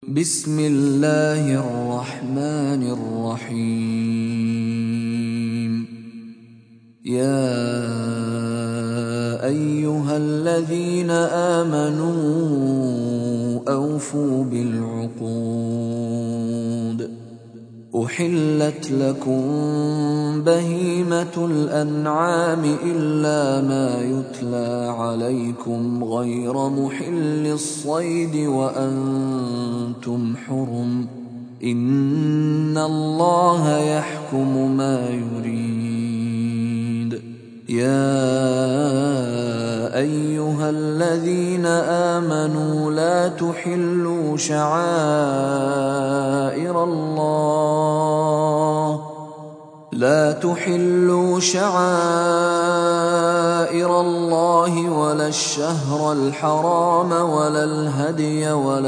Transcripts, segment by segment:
بسم الله الرحمن الرحيم. يا أيها الذين آمنوا أوفوا بالعقود. أحلت لكم بهيمة الأنعام إلا ما يتلى عليكم غير محل الصيد وأنتم حرم. إن الله يحكم ما يريد. يا أيها الذين آمنوا لا تحلوا شعائر الله ولا الشهر الحرام ولا الهدي ولا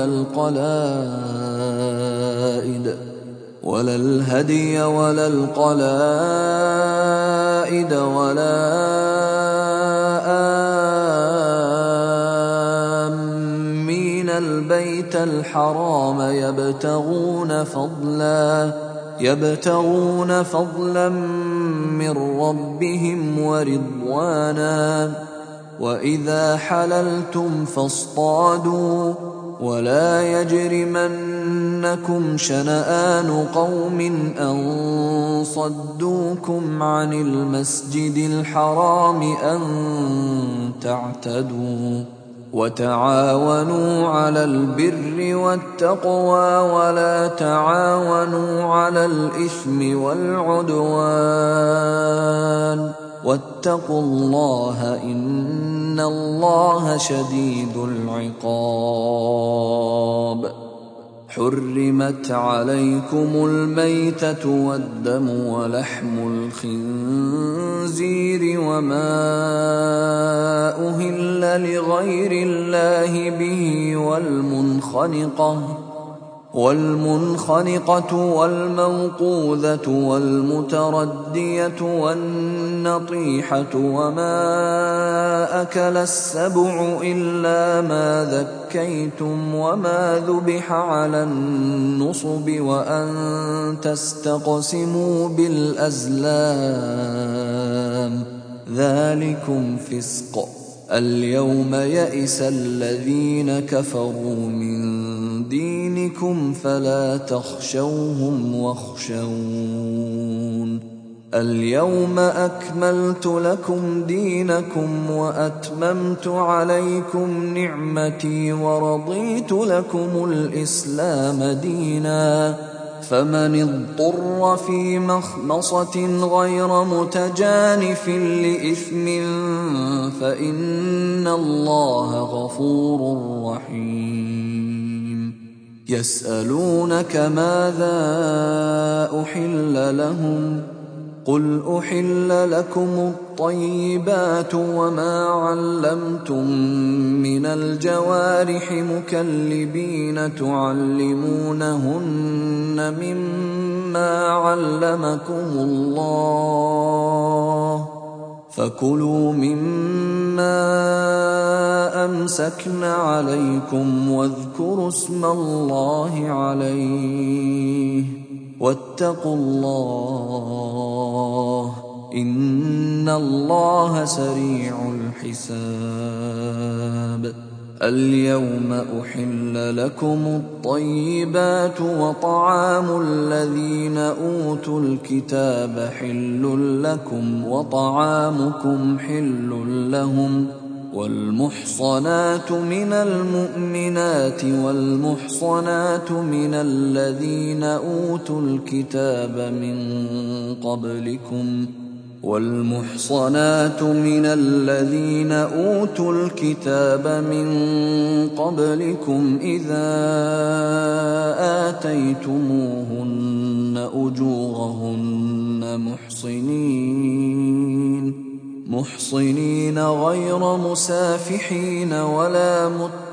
القلائد ولا آمين البيت الحرام يبتغون فضلا من ربهم ورضوانا. وإذا حللتم فاصطادوا ولا يجرمنكم شنآن قوم أن صدوكم عن المسجد الحرام أن تعتدوا. وتعاونوا على البر والتقوى ولا تعاونوا على الإثم والعدوان. واتقوا الله إن الله شديد العقاب. حرمت عليكم الميتة والدم ولحم الخنزير وما أهل لغير الله به والمنخنقة والموقوذة والمتردية والنطيحة وما أكل السبع إلا ما ذكيتم وما ذبح على النصب وأن تستقسموا بالأزلام ذلكم فسق. اليوم يئس الذين كفروا من دينكم فلا تخشوهم واخشون. اليوم أكملت لكم دينكم وأتممت عليكم نعمتي ورضيت لكم الإسلام دينا. فمن اضطر في مخمصة غير متجانف لإثم فإن الله غفور رحيم. يسألونك ماذا أحل لهم قل أحل لكم الطيبات وما علمتم من الجوارح مكلبين تعلمونهن مما علمكم الله فكلوا مما أمسكن عليكم واذكروا اسم الله عليه واتقوا الله إن الله سريع الحساب. اليوم أحل لكم الطيبات وطعام الذين أوتوا الكتاب حل لكم وطعامكم حل لهم. والمحصنات من المؤمنات والمحصنات من الذين أوتوا الكتاب من قبلكم إذا آتيتموهن أجورهن محصنين غير مسافحين ولا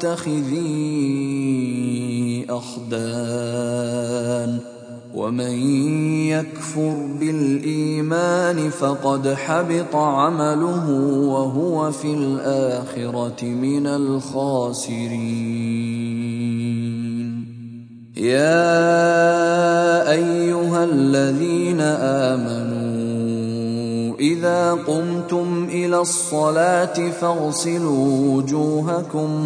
متخذي أخدان. ومن يكفر بالإيمان فقد حبط عمله وهو في الآخرة من الخاسرين. يا أيها الذين آمنوا إذا قمتم إلى الصلاة فاغسلوا وجوهكم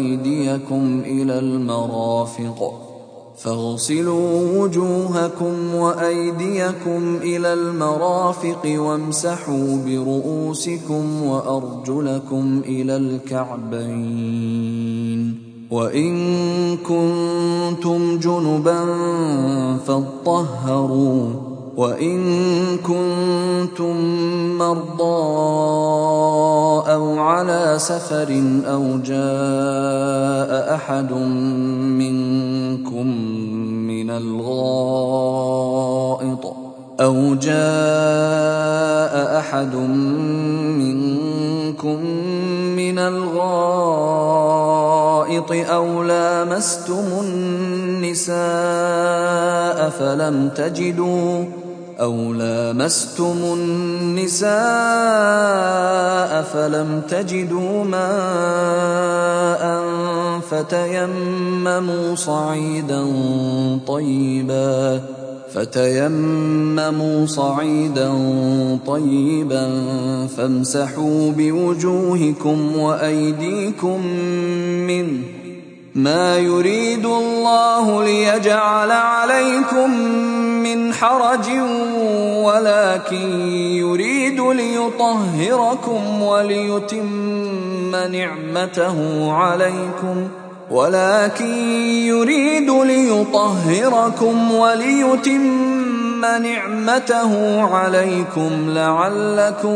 وأيديكم إلى المرافق وامسحوا برؤوسكم وأرجلكم إلى الكعبين وإن كنتم جنبا فاطهروا وإن كنتم مرضى أو على سفر أو جاء أحد منكم من الغائط أو لامستم النساء فلم تجدوا ماء فتيمموا صعيدا طيبا فامسحوا بوجوهكم وأيديكم منه ما يريد الله ليجعل عليكم من حرج ولكن يريد ليطهركم وليتم نعمته عليكم لعلكم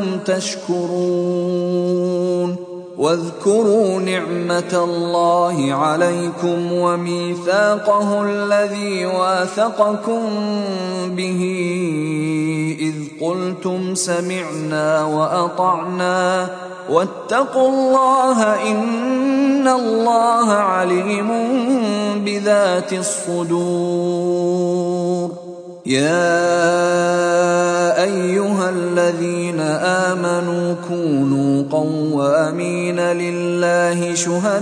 تشكرون واذكروا نعمة الله عليكم وميثاقه الذي واثقكم به إذ قلتم سمعنا وأطعنا واتقوا الله إن الله عليم بذات الصدور. يا أيها الذين آمنوا كونوا قوامين لله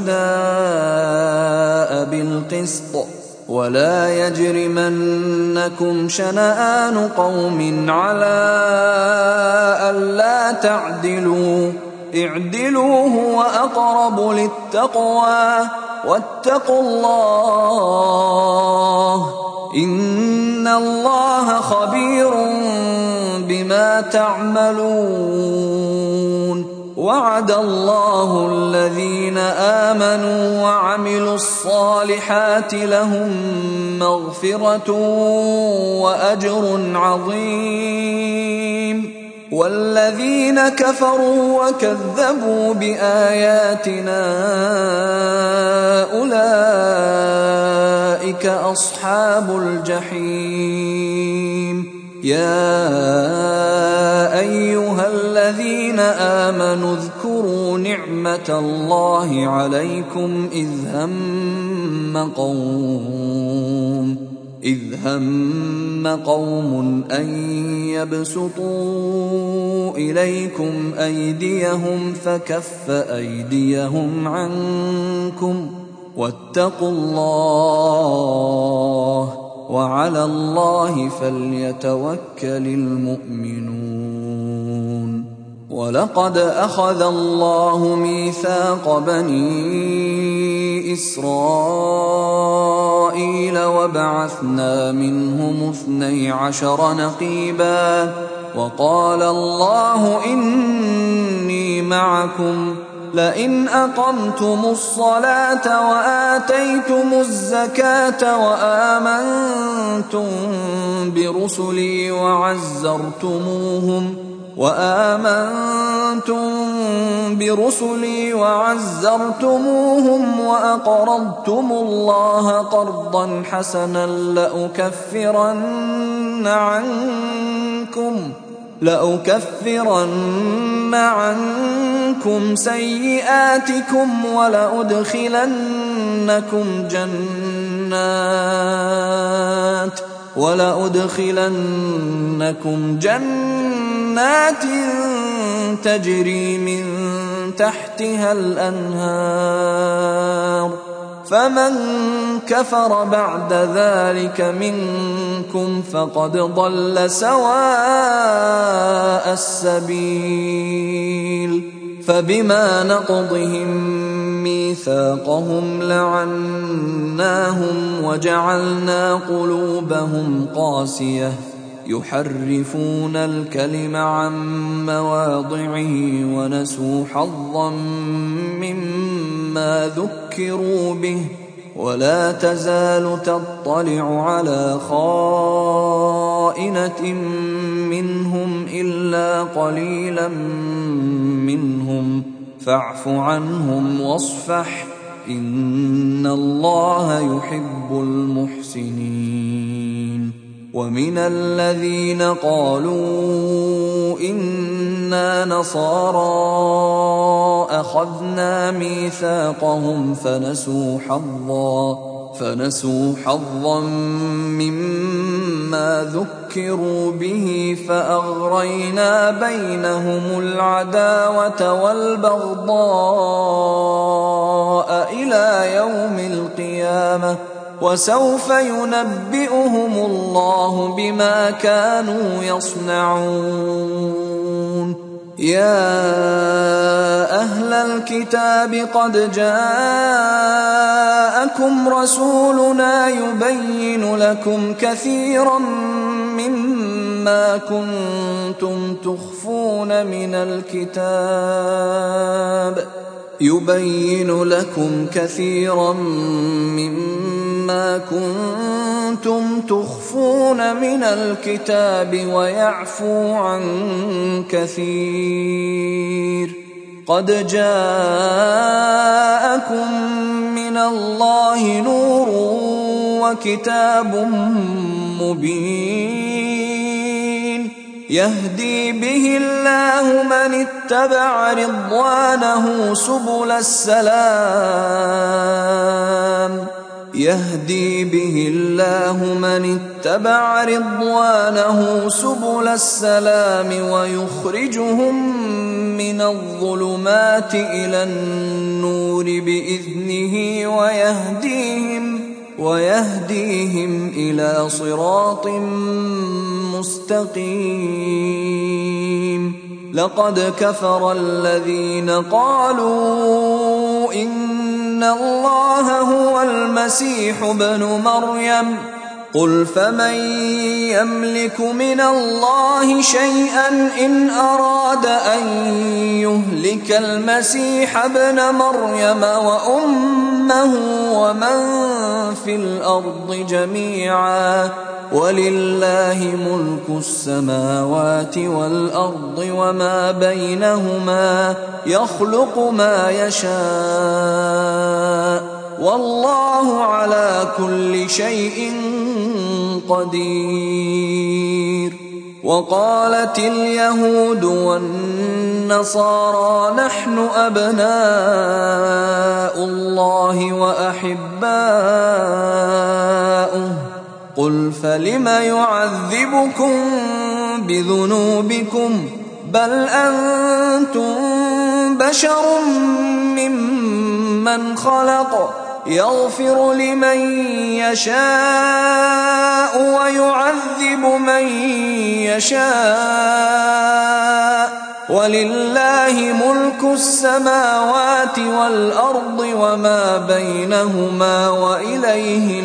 شهداء بالقسط ولا يجرمنكم شنآن قوم على ألا تعدلوا اعدلوا هو أقرب للتقوى واتقوا الله إن الله خبير بما تعملون. وعد الله الذين آمنوا وعملوا الصالحات لهم مغفرة وأجر عظيم والذين كفروا وكذبوا بآياتنا أولئك أصحاب الجحيم. يا أيها الذين آمنوا اذكروا نعمة الله عليكم إذ هم قوم أن يبسطوا إليكم أيديهم فكف أيديهم عنكم واتقوا الله وعلى الله فليتوكل المؤمنون. ولقد أخذ الله ميثاق بني إسرائيل وبعثنا منهم 12 نقيبا وقال الله إني معكم لئن أقمتم الصلاة وآتيتم الزكاة وآمنتم برسلي وعزرتموهم وأقرضتم الله قرضا حسنا لأكفرن عنكم سيئاتكم ولأدخلنكم جنات تجري من تحتها الأنهار فمن كفر بعد ذلك منكم فقد ضل سواء السبيل. فبما نقضهم ميثاقهم لعناهم وجعلنا قلوبهم قاسية يحرفون الكلم عن مواضعه ونسوا حظا مما ذكروا به ولا تزال تطلع على خائنة منهم إلا قليلا منهم فاعف عنهم واصفح إن الله يحب المحسنين. ومن الذين قالوا إنا نصارى أخذنا ميثاقهم فنسوا حظا مما ذكروا به فأغرينا بينهم العداوة والبغضاء إلى يوم القيامة وسوف ينبئهم الله بما كانوا يصنعون. يا أهل الكتاب قد جاءكم رسولنا يبين لكم كثيرا مما كنتم تخفون من الكتاب ويعفو عن كثير. قد جاءكم من الله نور وكتاب مبين يهدي به الله من اتبع رضوانه سبل السلام ويخرجهم من الظلمات إلى النور بإذنه ويهديهم إلى صراط مستقيم. لقد كفر الذين قالوا إن الله هو المسيح ابن مريم قل فمن يملك من الله شيئا إن أراد أن يهلك المسيح ابن مريم وأمه ومن في الأرض جميعا ولله ملك السماوات والأرض وما بينهما يخلق ما يشاء والله على كل شيء قدير. وقالت اليهود والنصارى نحن أبناء الله وأحباؤه قل فلم يعذبكم بذنوبكم بل أنتم بشر ممن خلق يغفر لمن يشاء ويعذب من يشاء ولله ملك السماوات والأرض وما بينهما وإليه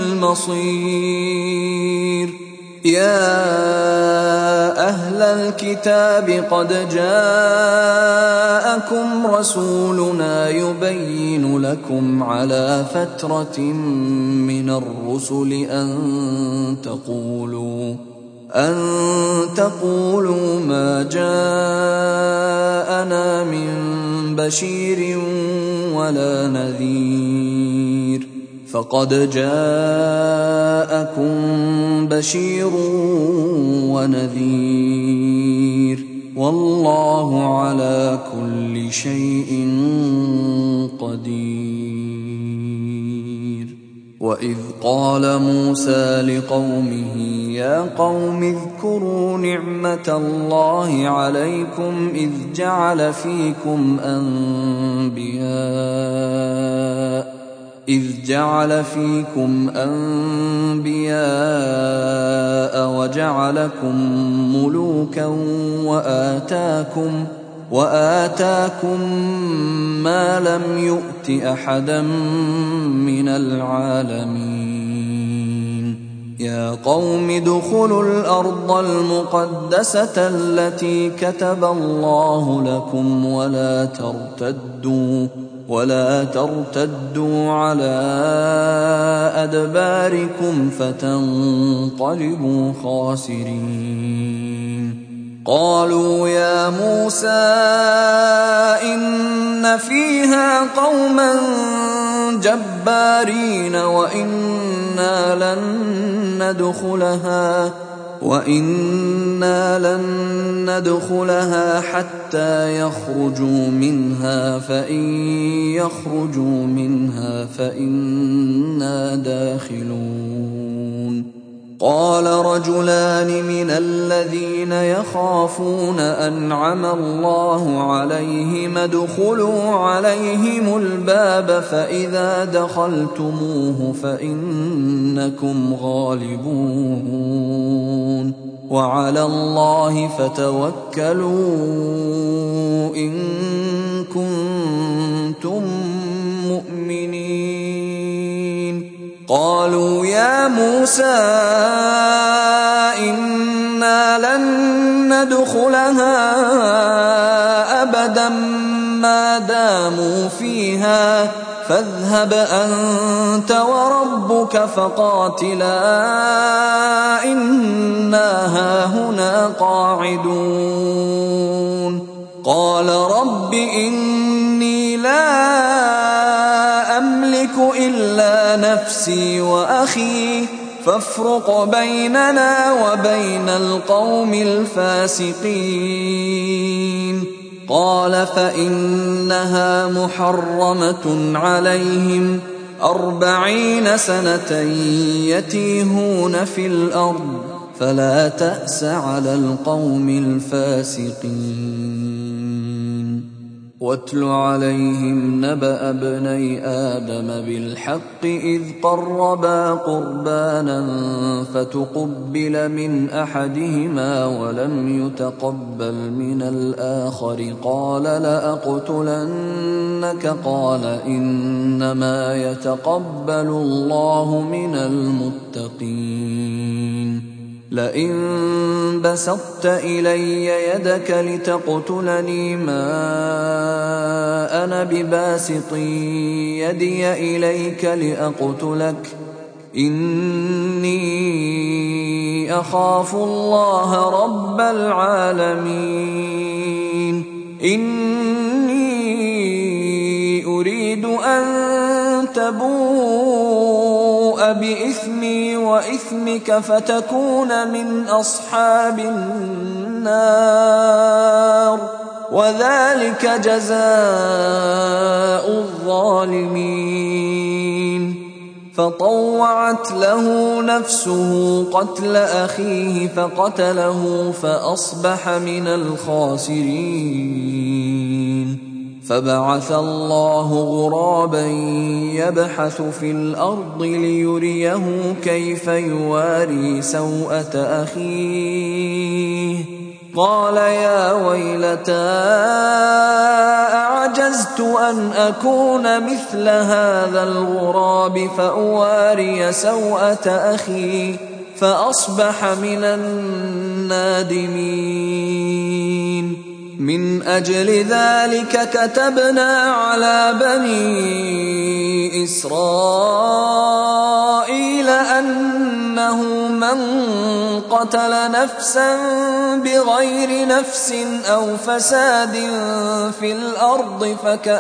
المصير. يا أهل الكتاب قد جاءكم رسولنا يبين لكم على فترة من الرسل أن تقولوا ما جاءنا من بشير ولا نذير فقد جاءكم بشير ونذير والله على كل شيء قدير. وإذ قال موسى لقومه يا قوم اذكروا نعمة الله عليكم إذ جعل فيكم إذ جعل فيكم أنبياء وجعلكم ملوكا وآتاكم ما لم يؤت أحدا من العالمين يا قوم ادخلوا الأرض المقدسة التي كتب الله لكم ولا ترتدوا على أدباركم فتنقلبوا خاسرين قالوا يا موسى إن فيها قوما جبارين وإنا لن ندخلها حتى يخرجوا منها فإن يخرجوا منها فإنا داخلون قال رجلان من الذين يخافون أنعم الله عليهم ادخلوا عليهم الباب فإذا دخلتموه فإنكم غالبون وعلى الله فتوكلوا إن كنتم مؤمنين قالوا يا موسى إنا لن ندخلها أبدا ما داموا فيها فاذهب أنت وربك فقاتلا إنا هاهنا قاعدون قال رب إني لا أملك إلا نفسي وأخي فافرق بيننا وبين القوم الفاسقين قال فإنها محرمة عليهم 40 سنة يتيهون في الأرض فلا تأس على القوم الفاسقين واتل عليهم نبأ ابني آدم بالحق إذ قربا قربانا فتقبل من أحدهما ولم يتقبل من الآخر قال لأقتلنك قال إنما يتقبل الله من المتقين لئن بسطت إلي يدك لتقتلني ما أنا بباسط يدي إليك لأقتلك إني أخاف الله رب العالمين إني أريد أن تبوء بإثمي وإثمك فتكون من أصحاب النار وذلك جزاء الظالمين فطوعت له نفسه قتل أخيه فقتله فأصبح من الخاسرين فبعث الله غرابا يبحث في الأرض ليريه كيف يواري سوءة أخيه قال يا ويلتى أعجزت أن أكون مثل هذا الغراب فأواري سوءة أخي فأصبح من النادمين من أجل ذلك كتبنا على بني إسرائيل أنه من قتل نفسا بغير نفس أو فساد في الأرض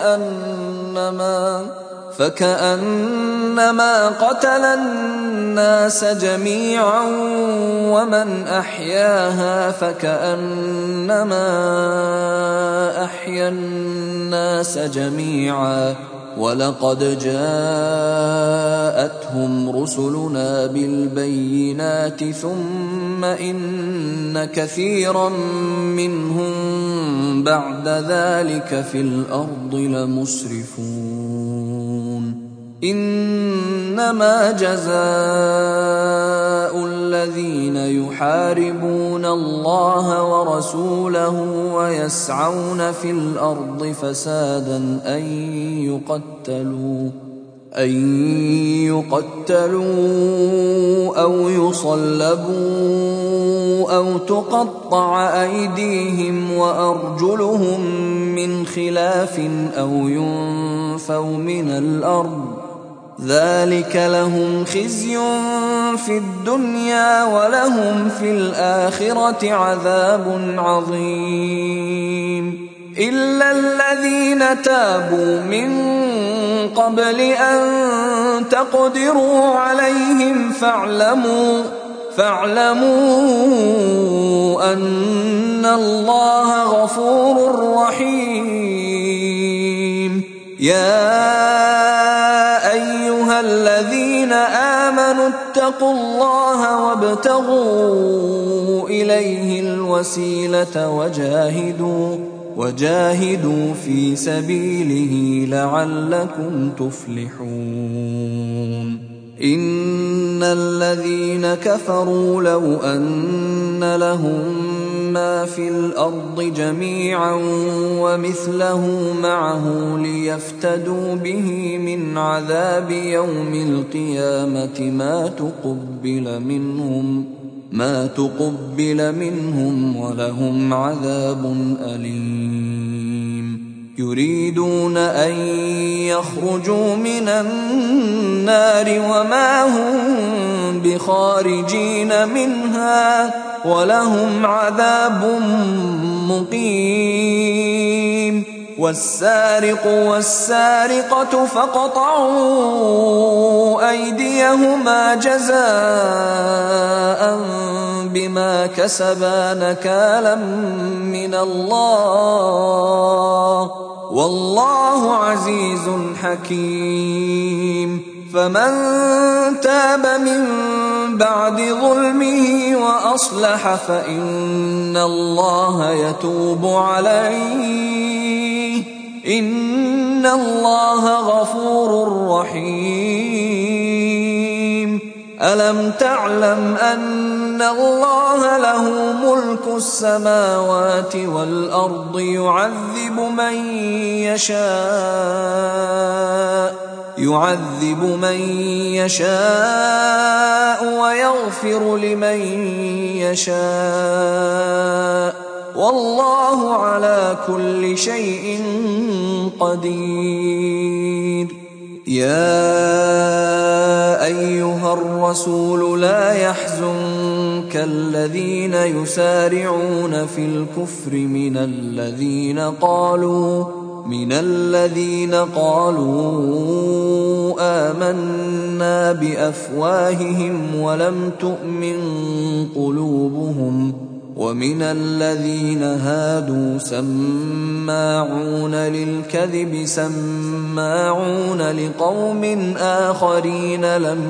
فكأنما قتل الناس جميعا ومن أحياها فكأنما أحيا الناس جميعا ولقد جاءتهم رسلنا بالبينات ثم إن كثيرا منهم بعد ذلك في الأرض لمسرفون إنما جزاء الذين يحاربون الله ورسوله ويسعون في الأرض فسادا أن يقتلوا أو يصلبوا أو تقطع أيديهم وأرجلهم من خلاف أو ينفوا من الأرض ذلك لهم خزي في الدنيا ولهم في الآخرة عذاب عظيم إلا الذين تابوا من قبل أن تقدروا عليهم فاعلموا أن الله غفور رحيم يا أيها الذين آمنوا اتقوا الله وابتغوا إليه الوسيلة وجاهدوا في سبيله لعلكم تفلحون إن الذين كفروا لو أن لهم ما في الأرض جميعا ومثله معه ليفتدوا به من عذاب يوم القيامة ما تقبل منهم ولهم عذاب أليم يريدون أن يخرجوا من النار وما هم بخارجين منها ولهم عذاب مقيم والسارق والسارقة فاقطعوا أيديهما جزاء بما كسبا نكالا من الله والله عزيز حكيم فمن تاب من بعد ظلمه وأصلح فإن الله يتوب عليه إن الله غفور رحيم ألم تعلم أن الله له ملك السماوات والأرض يعذب من يشاء ويغفر لمن يشاء والله على كل شيء قدير يا أيها الرسول لا يحزنك الذين يسارعون في الكفر من الذين قالوا آمنا بأفواههم ولم تؤمن قلوبهم ومن الذين هادوا سماعون للكذب سماعون لقوم آخرين لم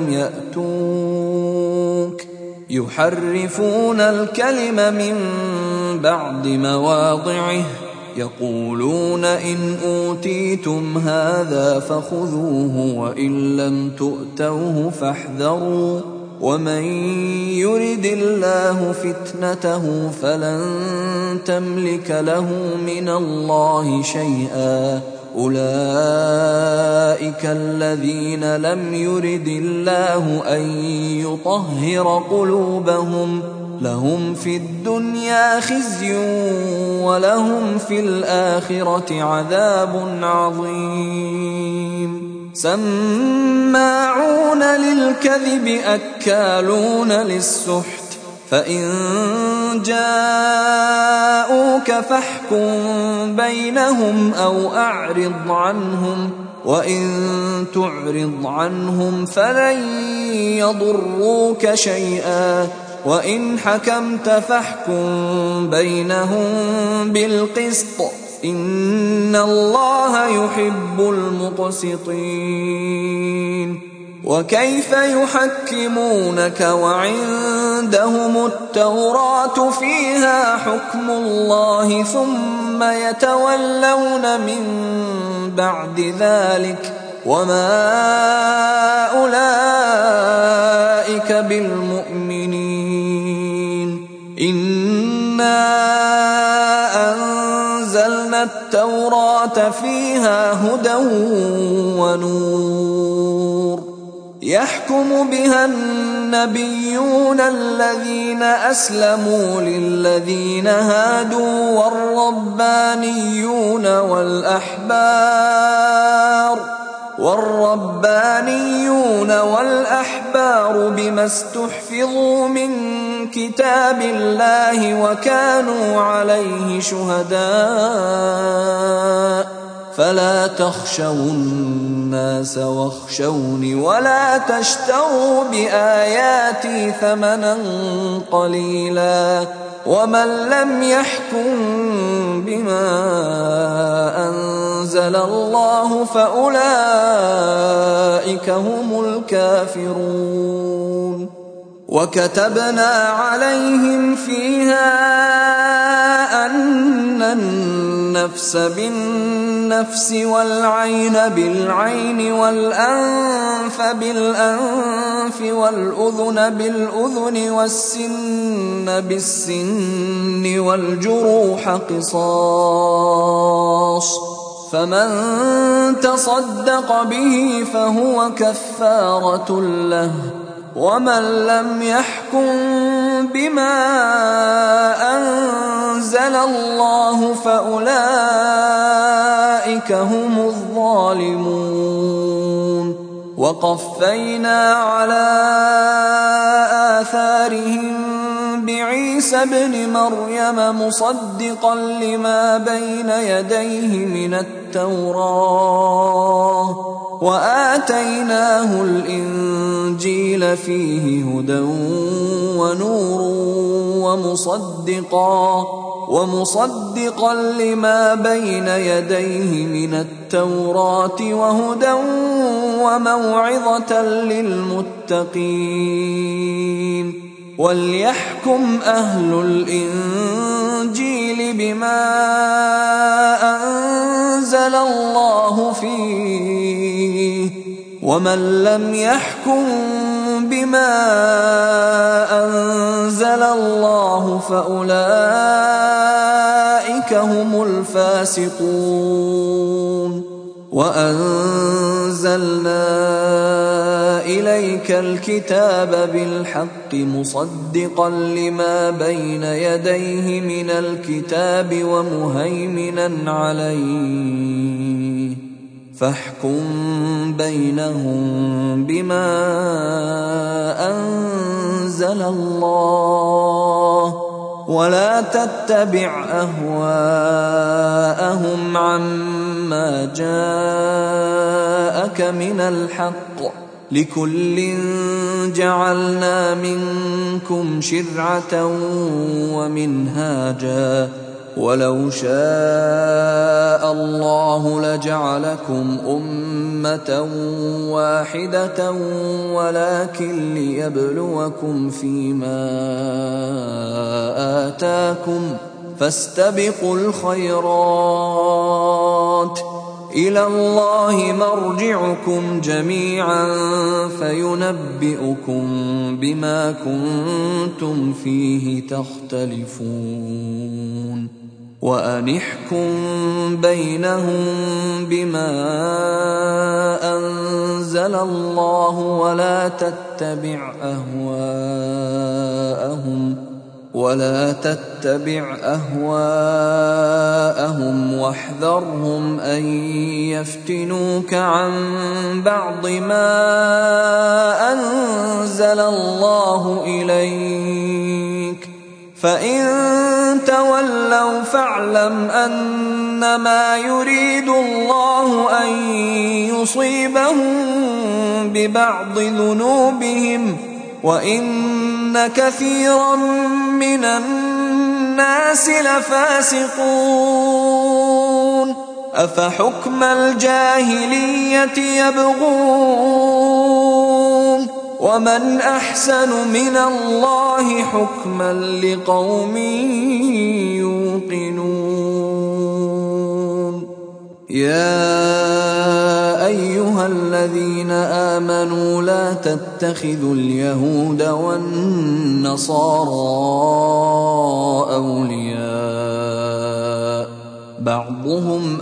يأتوك يحرفون الكلم من بعد مواضعه يقولون إن أوتيتم هذا فخذوه وإن لم تؤتوه فاحذروا ومن يرد الله فتنته فلن تملك له من الله شيئا أولئك الذين لم يرد الله أن يطهر قلوبهم لهم في الدنيا خزي ولهم في الآخرة عذاب عظيم سماعون للكذب أكالون للسحت فإن جاءوك فاحكم بينهم أو أعرض عنهم وإن تعرض عنهم فلن يضروك شيئا وإن حكمت فاحكم بينهم بالقسط إن الله يحب المقسطين وكيف يحكمونك وعندهم التوراة فيها حكم الله ثم يتولون من بعد ذلك وما أولئك بالمؤمنين. إنا أنزلنا التوراة فيها هدى ونور يحكم بها النبيون الذين أسلموا للذين هادوا والربانيون والأحبار بما استحفظوا من كتاب الله وكانوا عليه شهداء. فلا تخشوا الناس واخشوني ولا تشتروا بآياتي ثمنا قليلا ومن لم يحكم بما أنزل الله فأولئك هم الكافرون. وكتبنا عليهم فيها أن النفس بالنفس والعين بالعين والأنف بالأنف والأذن بالأذن والسن بالسن والجروح قصاص، فمن تصدق به فهو كفارة له، ومن لم يحكم بما أنزل الله فأولئك هم الظالمون. وقفينا على آثارهم بعيسى ابن مريم مصدقا لما بين يديه من التوراة، وآتيناه الإنجيل فيه هدى ونور ومصدقا لما بين يديه من التوراة وهدى وموعظة للمتقين. وليحكم أهل الإنجيل بما أنزل الله فيه، ومن لم يحكم بما أنزل الله فأولئك هم الفاسقون. وأنزلنا إليك الكتاب بالحق مصدقا لما بين يديه من الكتاب ومهيمنا عليه، فاحكم بينهم بما أنزل الله، ولا تتبع أهواءهم عما جاءك من الحق، لكل جعلنا منكم شرعة ومنهاجا، ولو شاء الله لجعلكم أمة واحدة ولكن ليبلوكم فيما آتاكم، فاستبقوا الخيرات، إلى الله مرجعكم جميعا فينبئكم بما كنتم فيه تختلفون. وأنحكم بينهم بما أنزل الله ولا تتبع أهواءهم واحذرهم أن يفتنوك عن بعض ما أنزل الله إليك، فإن تولوا فاعلم أنما يريد الله أن يصيبهم ببعض ذنوبهم، وإن كثيرا من الناس لفاسقون. أفحكم الجاهلية يبغون، ومن أحسن من الله حكما لقوم يوقنون. يا أيها الذين آمنوا لا تتخذوا اليهود والنصارى أولياء بعضهم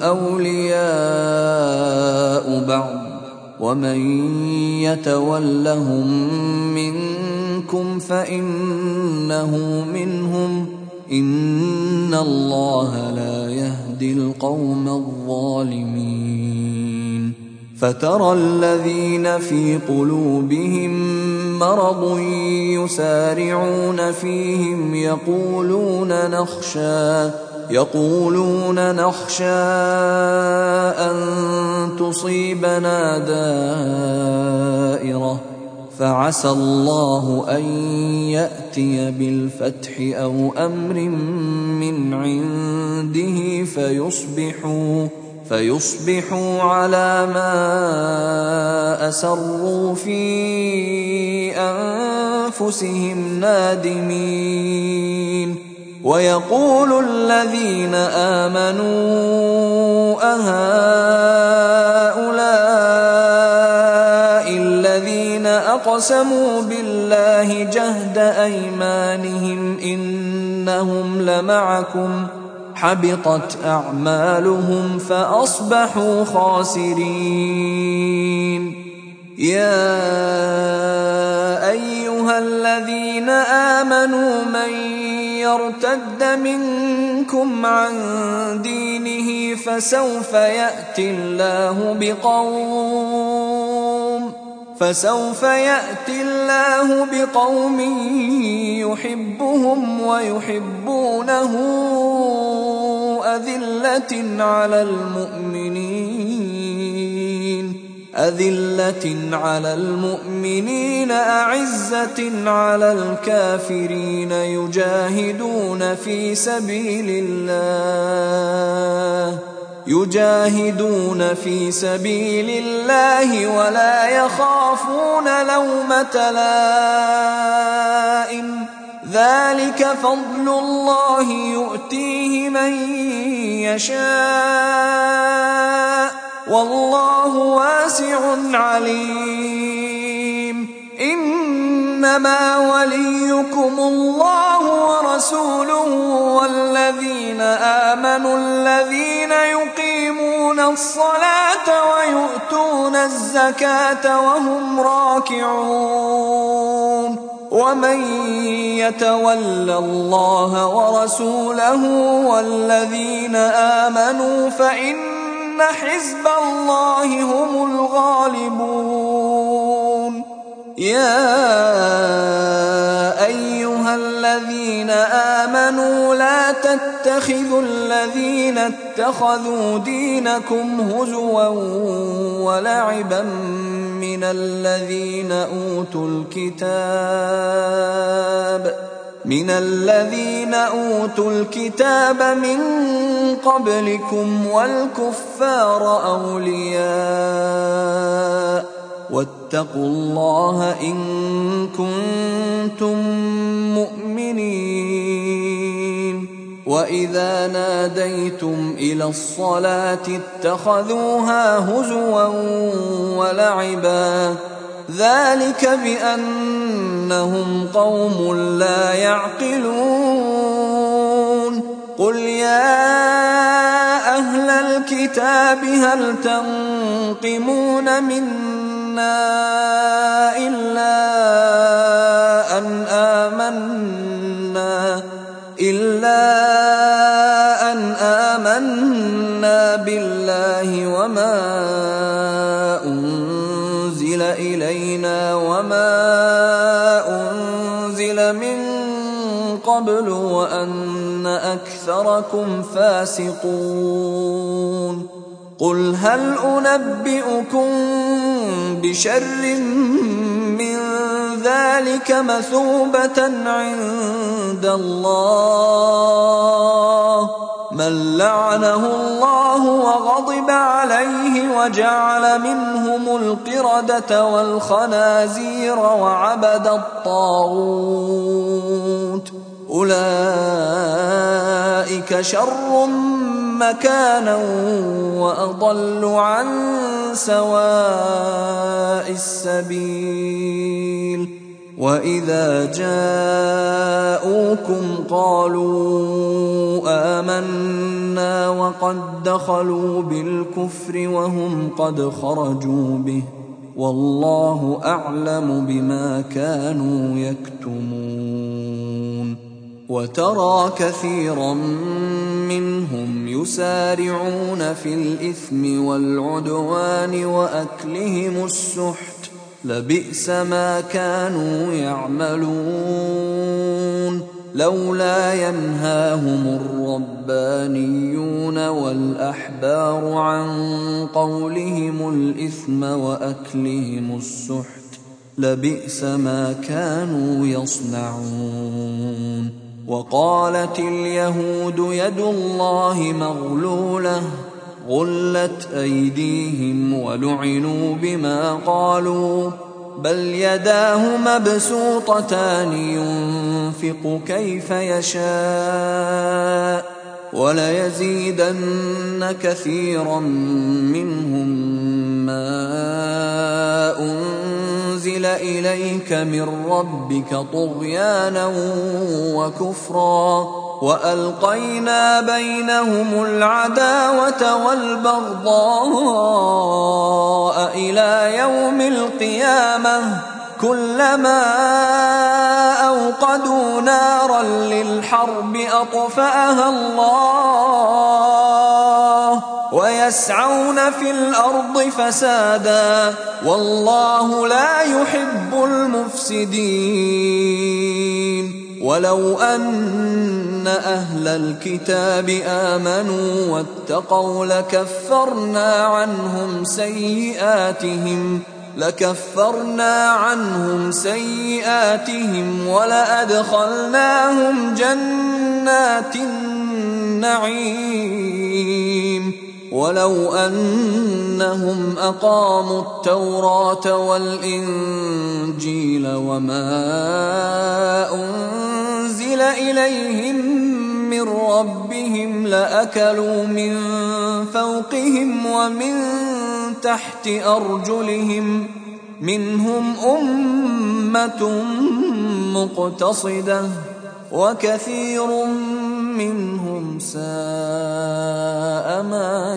أولياء بعض ومن يتولهم منكم فإنه منهم إن الله لا يهدي القوم الظالمين فترى الذين في قلوبهم مرض يسارعون فيهم يقولون نخشى أن تصيبنا دائرة فعسى الله أن يأتي بالفتح أو أمر من عنده فيصبحوا على ما أسروا في أنفسهم نادمين ويقول الذين آمنوا أهؤلاء الذين أقسموا بالله جهد أيمانهم إنهم لمعكم حبطت أعمالهم فأصبحوا خاسرين يا أيها الذين آمنوا من يرتد منكم عن دينه فسوف يأتي الله بقوم يحبهم ويحبونه أذلة على المؤمنين أعزة على الكافرين يجاهدون في سبيل الله ولا يخافون لومة لائم ذلك فضل الله يؤتيه من يشاء والله واسع عليم إنما وليكم الله ورسوله والذين آمنوا الذين يقيمون الصلاة ويؤتون الزكاة وهم راكعون ومن يتول الله ورسوله والذين آمنوا فإن حزب الله هم الغالبون يا أيها الذين آمنوا لا تتخذوا الذين اتخذوا دينكم هزوا ولعبا من الذين أوتوا الكتاب من قبلكم والكفار أولياء واتقوا الله إن كنتم مؤمنين وإذا ناديتم إلى الصلاة اتخذوها هزوا ولعبا ذلك بأنهم قوم لا يعقلون قل يا أهل الكتاب هل تنقمون منا إلا أن آمنا بالله وما أنزل إلينا وما أنزل من قبل وأن أكثركم فاسقون قل هل أنبئكم بشر من ذلك مثوبة عند الله من لعنه الله وغضب عليه وجعل منهم القردة والخنازير وعبد الطاغوت أولئك شر مكانا وأضل عن سواء السبيل. وإذا جاءوكم قالوا آمنا وقد دخلوا بالكفر وهم قد خرجوا به والله أعلم بما كانوا يكتمون. وترى كثيرا منهم يسارعون في الإثم والعدوان وأكلهم السحت لبئس ما كانوا يعملون. لولا ينهاهم الربانيون والأحبار عن قولهم الإثم وأكلهم السحت لبئس ما كانوا يصنعون. وقالت اليهود يد الله مغلولة غلت أيديهم ولعنوا بما قالوا بل يداه مبسوطتان ينفق كيف يشاء وليزيدن كثيرا منهم ما أنزل إليك من ربك طغيانا وكفرا وألقينا بينهم العداوة والبغضاء إلى يوم القيامة كلما أوقدوا نارا للحرب أطفأها الله ويسعون في الأرض فسادا والله لا يحب المفسدين. ولو أن أهل الكتاب آمنوا واتقوا لكفرنا عنهم سيئاتهم ولأدخلناهم جنات النعيم. ولو أنهم أقاموا التوراة والإنجيل وما أنزل إليهم من ربهم لأكلوا من فوقهم ومن تحت أرجلهم منهم أمة مقتصدة وكثير منهم ساء ما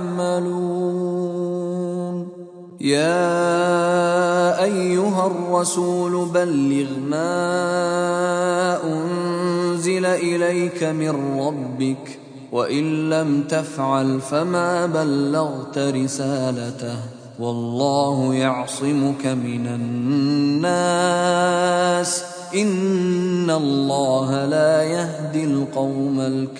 يعملون. يا أيها الرسول بلغ ما أنزل إليك من ربك وإن لم تفعل فما بلغت رسالته والله يعصمك من الناس إن الله لا يهدي القوم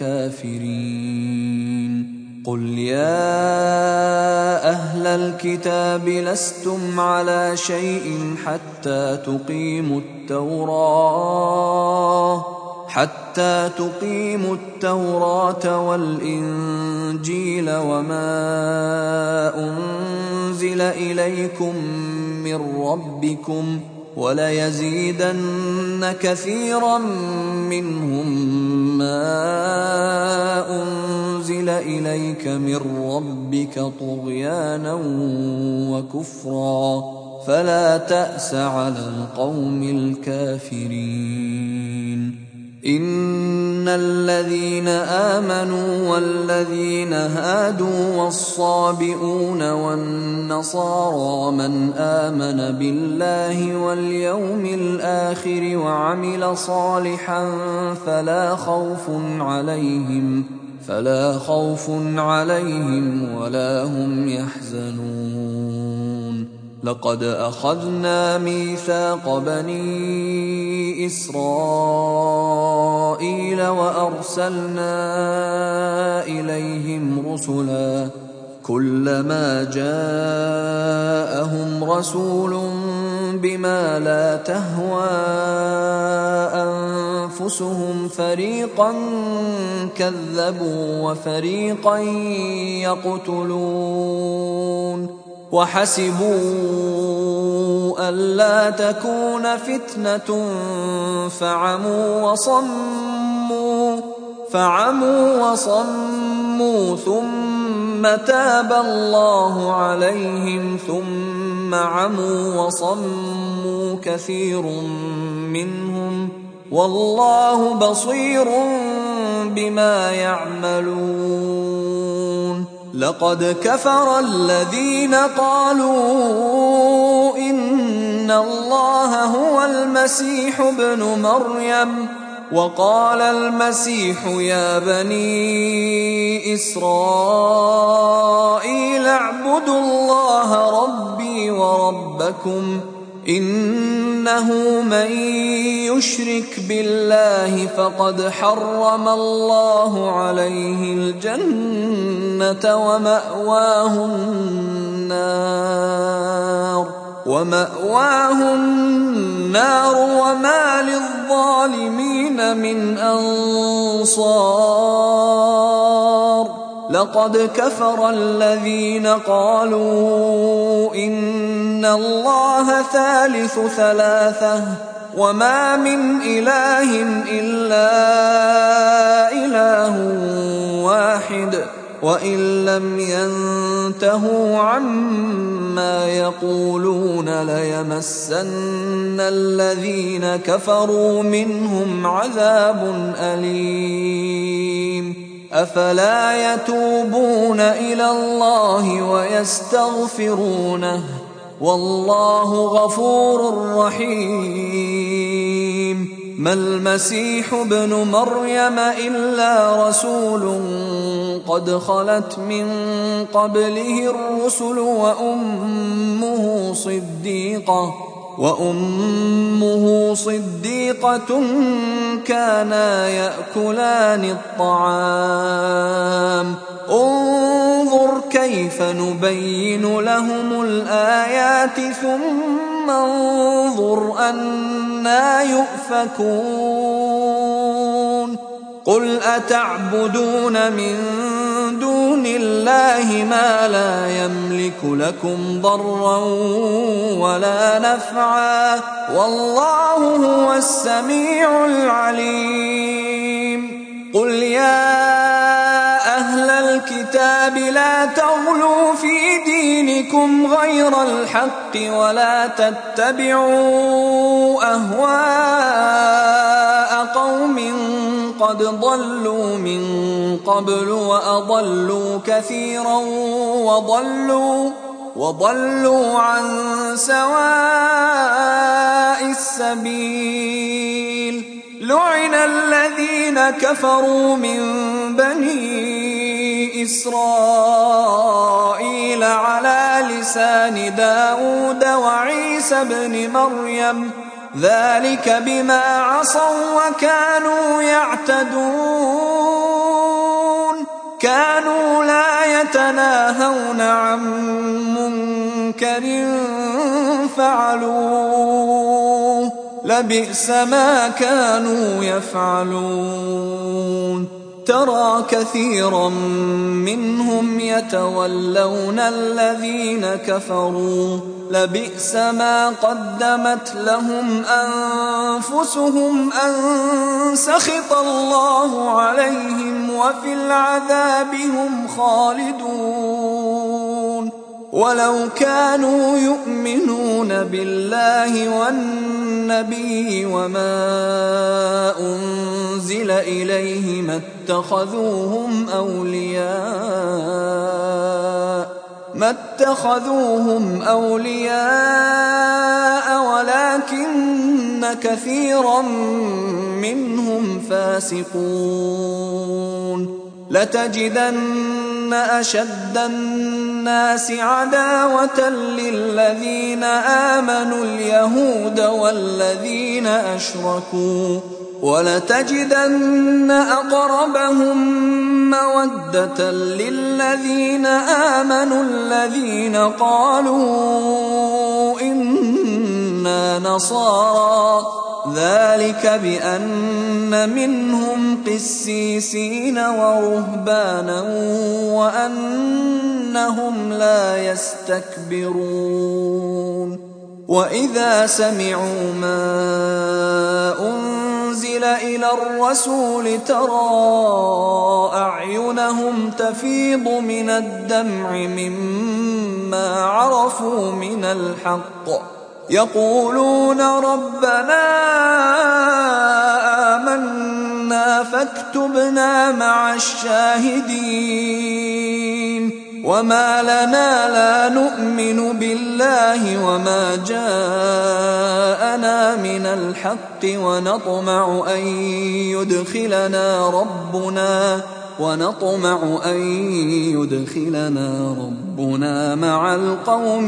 الكافرين. قل يا أهل الكتاب لستم على شيء حتى تقيموا التوراة والإنجيل وما أنزل إليكم من ربكم وليزيدن كثيرا منهم ما أنزل إليك من ربك طغيانا وكفرا فلا تأس على القوم الكافرين. إن الذين آمنوا والذين هادوا والصابئون والنصارى من آمن بالله واليوم الآخر وعمل صالحا فلا خوف عليهم ولا هم يحزنون. لقد أخذنا ميثاق بني إسرائيل وأرسلنا إليهم رسلا كلما جاءهم رسول بما لا تهوى أنفسهم فريقا كذبوا وفريقا يقتلون وحسبوا ألا تكون فتنة فعموا فعموا وصموا ثم تاب الله عليهم ثم عموا وصموا كثير منهم والله بصير بما يعملون. لقد كفر الذين قالوا إن الله هو المسيح ابن مريم وقال المسيح يا بني إسرائيل اعبدوا الله ربي وربكم إنه من يشرك بالله فقد حرم الله عليه الجنة ومأواه النار وما للظالمين من أنصار. لقد كفر الذين قالوا إن الله ثالث ثلاثة وما من إله إلا إله واحد وإن لم ينتهوا عما يقولون ليمسن الذين كفروا منهم عذاب أليم. أفلا يتوبون إلى الله ويستغفرونه والله غفور رحيم. ما المسيح ابن مريم إلا رسول قد خلت من قبله الرسل وأمه صديقة كانا يأكلان الطعام. انظر كيف نبين لهم الآيات ثم انظر أنى يؤفكون. قل أتعبدون من دون الله ما لا يملك لكم ضرا ولا نفعا والله هو السميع العليم. قل يا أهل الكتاب لا تغلوا في دينكم غير الحق ولا تتبعوا أهواء قوم قد ضلوا من قبل وأضلوا كثيرا وضلوا عن سواء السبيل. لعن الذين كفروا من بني إسرائيل على لسان داود وعيسى بن مريم ذلك بما عصوا وكانوا يعتدون. كانوا لا يتناهون عن منكر فعلوه لبئس ما كانوا يفعلون. ترى كثيرا منهم يتولون الذين كفروا لبئس ما قدمت لهم أنفسهم أن سخط الله عليهم وفي العذاب هم خالدون. ولو كانوا يؤمنون بالله والنبي وما أنزل إليه ما اتخذوهم أولياء ولكن كثيرا منهم فاسقون. لتجدن أشد الناس عداوة للذين آمنوا اليهود والذين أشركوا ولتجدن أقربهم مودة للذين آمنوا الذين قالوا إنا نصارى ذلك بأن منهم قسيسين ورهبانا وأنهم لا يستكبرون. وإذا سمعوا ما أنزل أنزل إلى الرسول ترى أعينهم تفيض من الدمع مما عرفوا من الحق يقولون ربنا آمنا فاكتبنا مع الشاهدين وما لنا لا نؤمن بالله وما جاءنا من الحق ونطمع أن يدخلنا ربنا مع القوم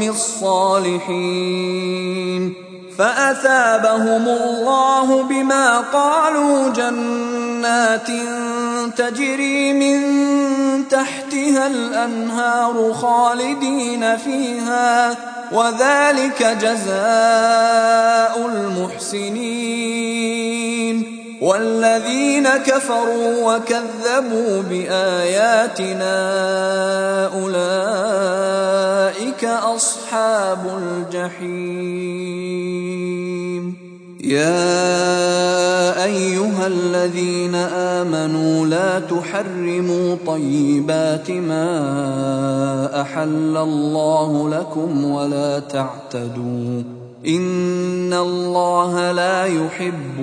الصالحين فأثابهم الله بما قالوا جنات تجري من تحتها الأنهار خالدين فيها وذلك جزاء المحسنين والذين كفروا وكذبوا بآياتنا أولئك أصحاب الجحيم يا أيها الذين آمنوا لا تحرموا طيبات ما أحل الله لكم ولا تعتدوا إن الله لا يحب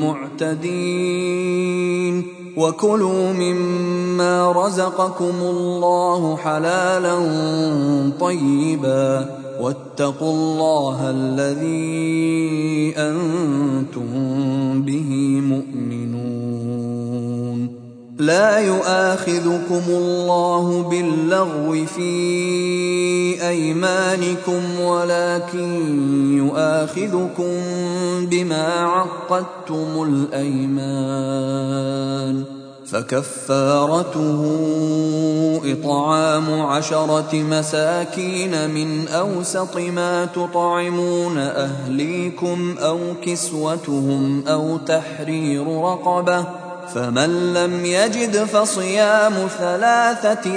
المعتدين وكلوا مما رزقكم الله حلالا طيبا واتقوا الله الذي أنتم به مؤمنون لا يؤاخذكم الله باللغو في أيمانكم ولكن يؤاخذكم بما عقدتم الأيمان فكفارته إطعام 10 مساكين من أوسط ما تطعمون أهليكم أو كسوتهم أو تحرير رقبة فمن لم يجد فصيام 3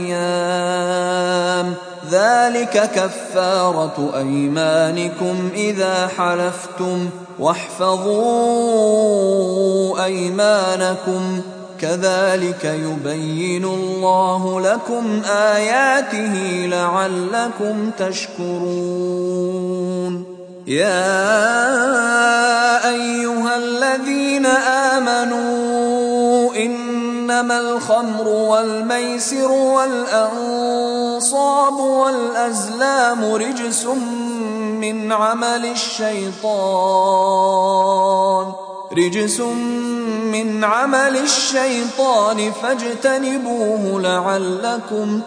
أيام ذلك كفارة أيمانكم إذا حلفتم واحفظوا أيمانكم كذلك يبين الله لكم آياته لعلكم تشكرون يا أيها الذين آمنوا إنما الخمر والميسر والأنصاب والأزلام رجس من عمل الشيطان فاجتنبوه لعلكم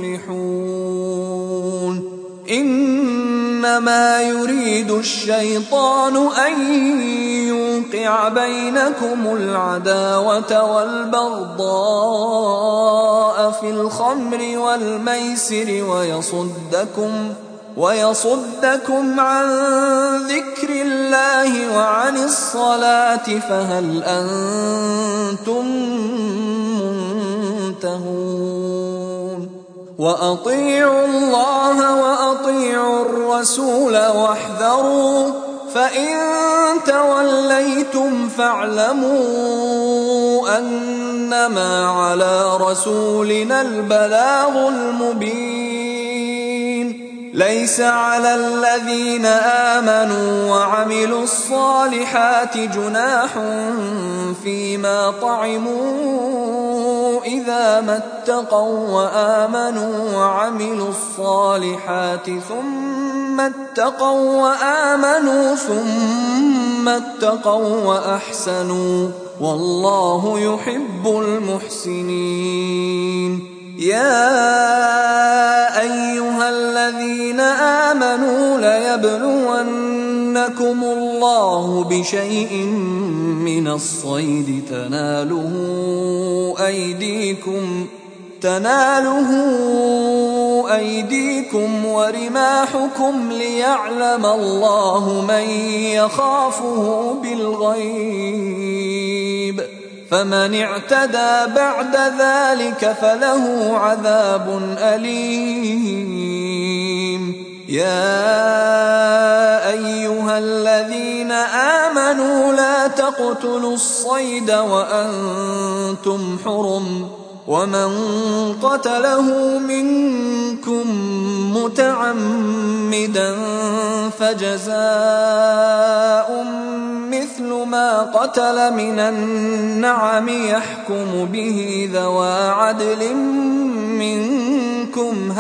تفلحون إنما يريد الشيطان أن يوقع بينكم العداوة والبغضاء في الخمر والميسر ويصدكم عن ذكر الله وعن الصلاة فهل أنتم منتهون وأطيعوا الله وأطيعوا الرسول واحذروا فإن توليتم فاعلموا أنما على رسولنا البلاغ المبين ليس على الذين آمنوا وعملوا الصالحات جناح فيما طعموا إذا ما اتقوا وآمنوا وعملوا الصالحات ثم اتقوا وأحسنوا والله يحب المحسنين يا أيها الذين آمنوا ليبلونكم الله بشيء من الصيد تناله أيديكم ورماحكم ليعلم الله من يخافه بالغيب فمن اعتدى بعد ذلك فله عذاب أليم يا أيها الذين آمنوا لا تقتلوا الصيد وأنتم حرم ومن قتله منكم متعمدا فجزاء مثل ما قتل من النعم يحكم به ذوى عدل منكم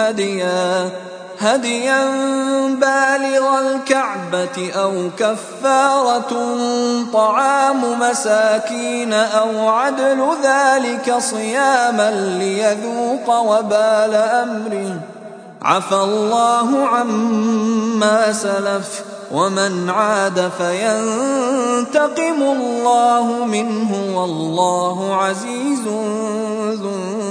هديا بالغ الكعبة أو كفارة طعام مساكين أو عدل ذلك صياما ليذوق وبال أمره عفى الله عما سلف ومن عاد فينتقم الله منه والله عزيز ذو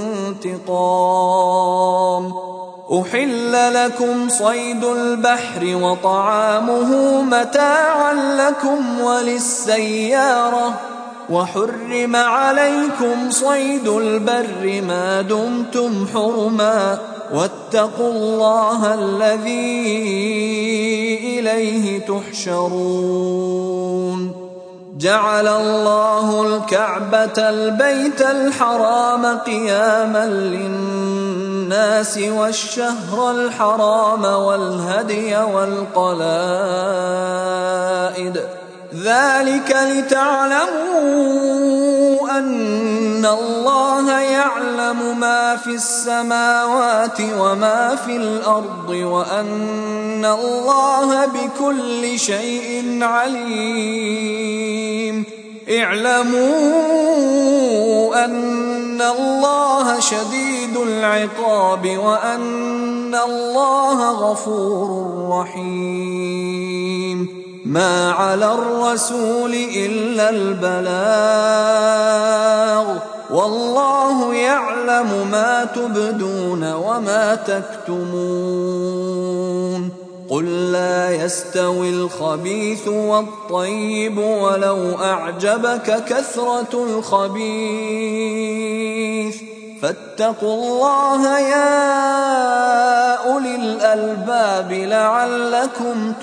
انتقام. أحل لكم صيد البحر وطعامه متاعا لكم وللسيارة وحرم عليكم صيد البر ما دمتم حرما واتقوا الله الذي إليه تحشرون. جعل الله الكعبة البيت الحرام قياما للناس والشهر الحرام والهدي والقلائد ذلك لتعلموا أن الله يعلم ما في السماوات وما في الأرض وأن الله بكل شيء عليم. اعلموا أن الله شديد العقاب وأن الله غفور رحيم. ما على الرسول إلا البلاغ والله يعلم ما تبدون وما تكتمون. قل لا يستوي الخبيث والطيب ولو أعجبك كثرة الخبيث فاتقوا الله يا أولي الألباب لعلكم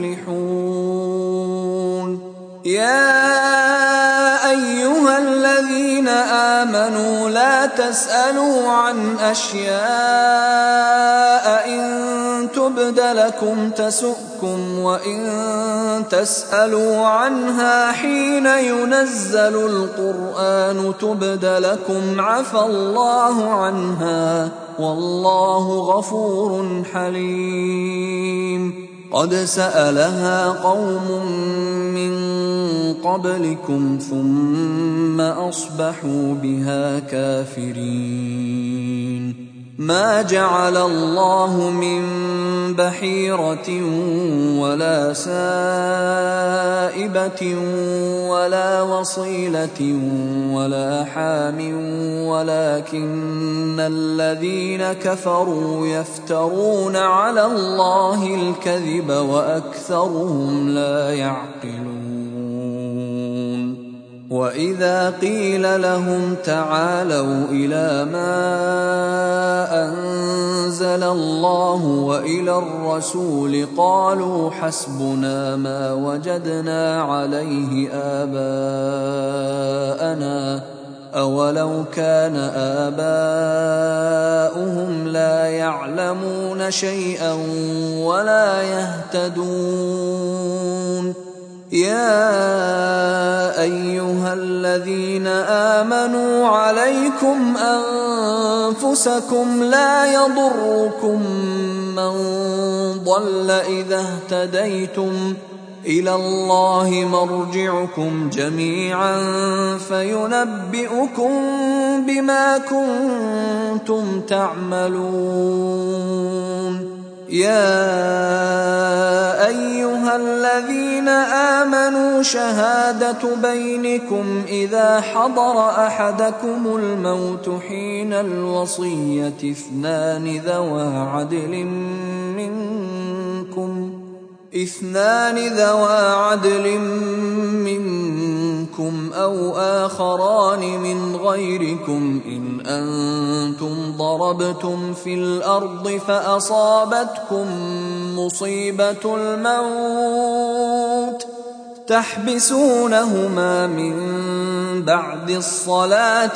تفلحون. يا أيها الذين آمنوا لا تسألوا عن أشياء إن تبد لكم تسؤكم وإن تسألوا عنها حين ينزل القرآن تبد لكم عفى الله عنها والله غفور حليم. قد سألها قوم من قبلكم ثم أصبحوا بها كافرين. ما جعل الله من بحيرة ولا سائبة ولا وصيلة ولا حام ولكن الذين كفروا يفترون على الله الكذب وأكثرهم لا يعقلون. وإذا قيل لهم تعالوا إلى ما أنزل الله وإلى الرسول قالوا حسبنا ما وجدنا عليه آباءنا أولو كان آباؤهم لا يعلمون شيئا ولا يهتدون. يا أيها الذين آمنوا عليكم أنفسكم لا يضركم من ضل إذا اهتديتم إلى الله مرجعكم جميعا فينبئكم بما كنتم تعملون. يا أيها الذين آمنوا شهادة بينكم إذا حضر أحدكم الموت حين الوصية اثنان ذوى عدل منكم أو آخران من غيركم إن أنتم ضربتم في الأرض فأصابتكم مصيبة الموت تحبسونهما من بعد الصلاة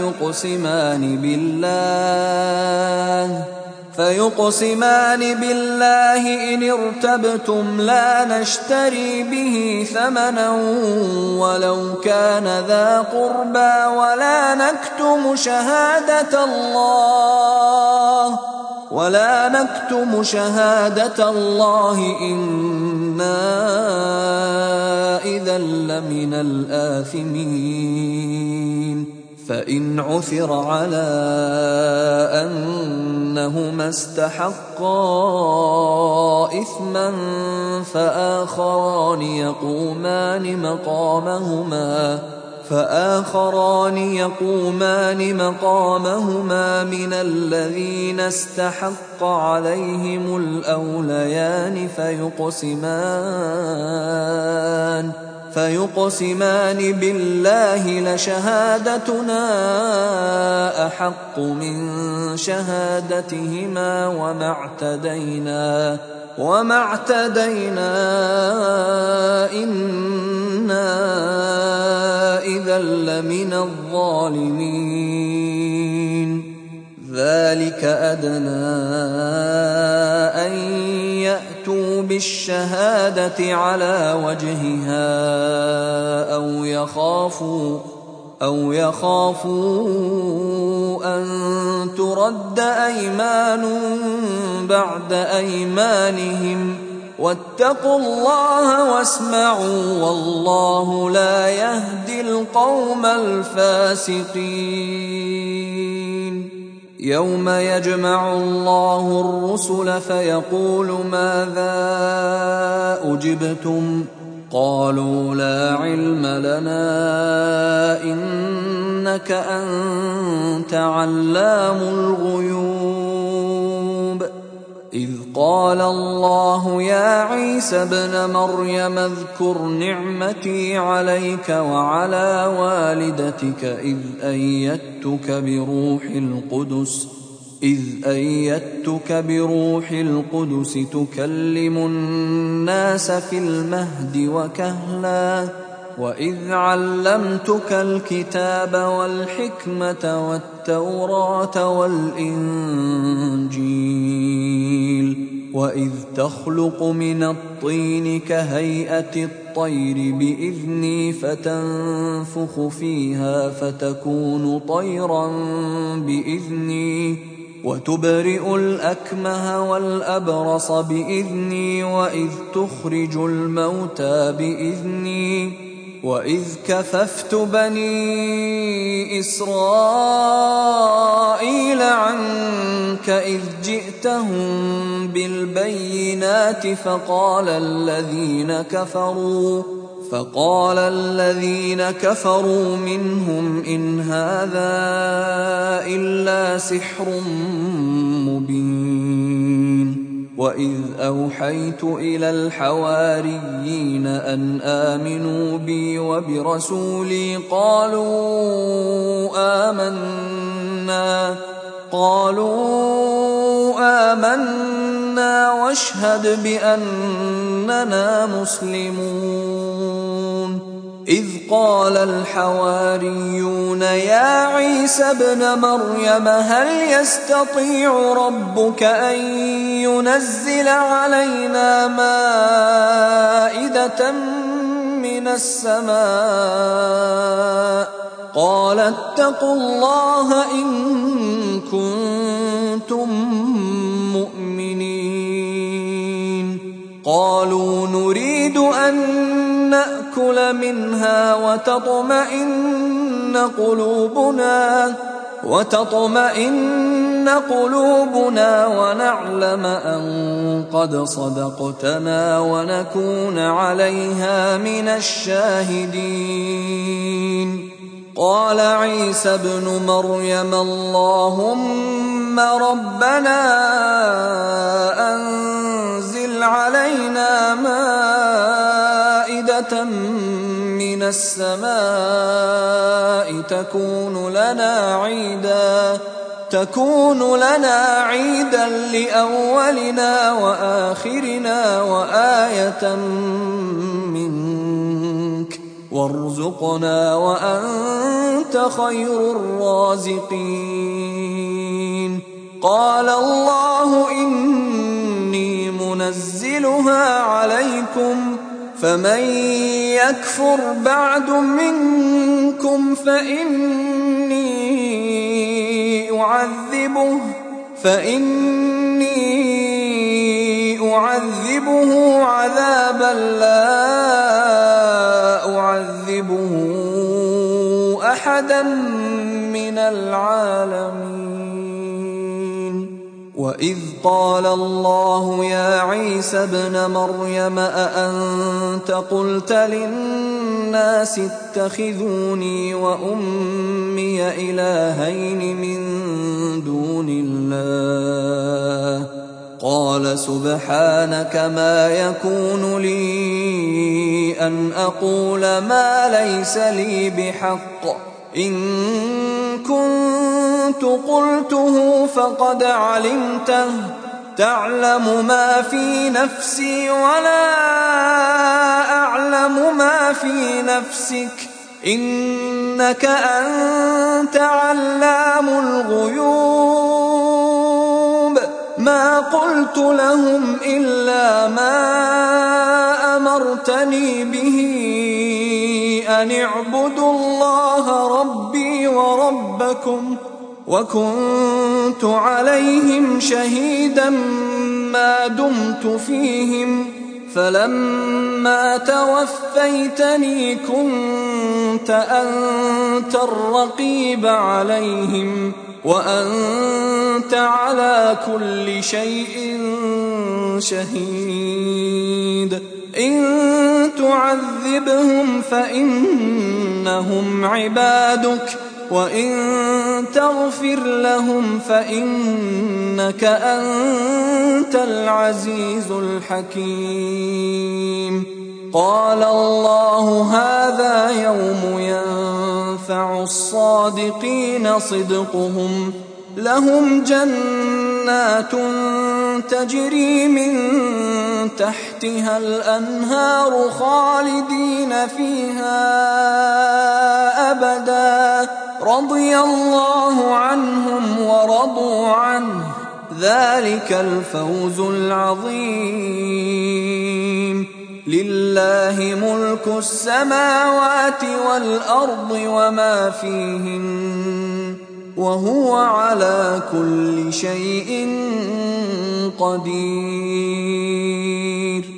فيقسمان بالله إن ارتبتم لا نشتري به ثمنا ولو كان ذا قربى ولا نكتم شهادة الله إنا إذا لمن الآثمين فإن عثر على أنهما استحقا إثما فآخران يقومان مقامهما من الذين استحق عليهم الأوليان فيقسمان بالله لشهادتنا أحق من شهادتهما وما اعتدينا إنا إذا لمن الظالمين ذلك أدنى أن يأتوا بالشهادة على وجهها أو يخافوا أن ترد أيمان بعد أيمانهم واتقوا الله واسمعوا والله لا يهدي القوم الفاسقين يوم يجمع الله الرسل فيقول ماذا أجبتم قالوا لا علم لنا إنك أنت علام الغيوب إذ قال الله يا عيسى ابن مريم اذكر نعمتي عليك وعلى والدتك إذ أيدتك بروح القدس تكلم الناس في المهد وكهلا وإذ علمتك الكتاب والحكمة والتوراة والإنجيل وإذ تخلق من الطين كهيئة الطير بإذني فتنفخ فيها فتكون طيرا بإذني وتبرئ الأكمه والأبرص بإذني وإذ تخرج الموتى بإذني وإذ كففت بني إسرائيل عنك إذ جئتهم بالبينات فقال الذين كفروا منهم إن هذا إلا سحر مبين وإذ أوحيت إلى الحواريين أن آمنوا بي وبرسولي قالوا آمنا واشهد بأننا مسلمون إذ قال الحواريون يا عيسى ابن مريم هل يستطيع ربك أن ينزل علينا مائدة من السماء قال اتقوا الله إن كنتم مؤمنين قالوا نريد أن نأكل منها وتطمئن قلوبنا ونعلم أن قد صدقتنا ونكون عليها من الشاهدين قال عيسى ابن مريم اللهم ربنا أنزل علينا مائدة من السماء تكون لنا عيدا لأولنا وآخرنا وآية منك وارزقنا وأنت خير الرازقين. قال الله إني منزلها عليكم فمن يكفر بعد منكم فإني أعذبه عذابا لا أعذبه أحدا من العالمين. وإذ قال الله يا عيسى ابن مريم أأنت قلت للناس اتخذوني وأمي إلهين من دون الله قال سبحانك ما يكون لي أن أقول ما ليس لي بحق إن كنت قلته فقد علمته تعلم ما في نفسي ولا أعلم ما في نفسك إنك أنت علام الغيوب. ما قلت لهم إلا ما أمرتني به أن اعبدوا الله ربي وربكم وكنت عليهم شهيدا ما دمت فيهم فلما توفيتني كنت أنت الرقيب عليهم وأنت على كل شيء شهيد. إن تعذبهم فإنهم عبادك وإن تغفر لهم فإنك أنت العزيز الحكيم. قال الله هذا يوم ينفع الصادقين صدقهم لهم جنات تجري من تحتها الأنهار خالدين فيها أبدا رضي الله عنهم ورضوا عنه ذلك الفوز العظيم. لله ملك السماوات والأرض وما فيهن وهو على كل شيء قدير.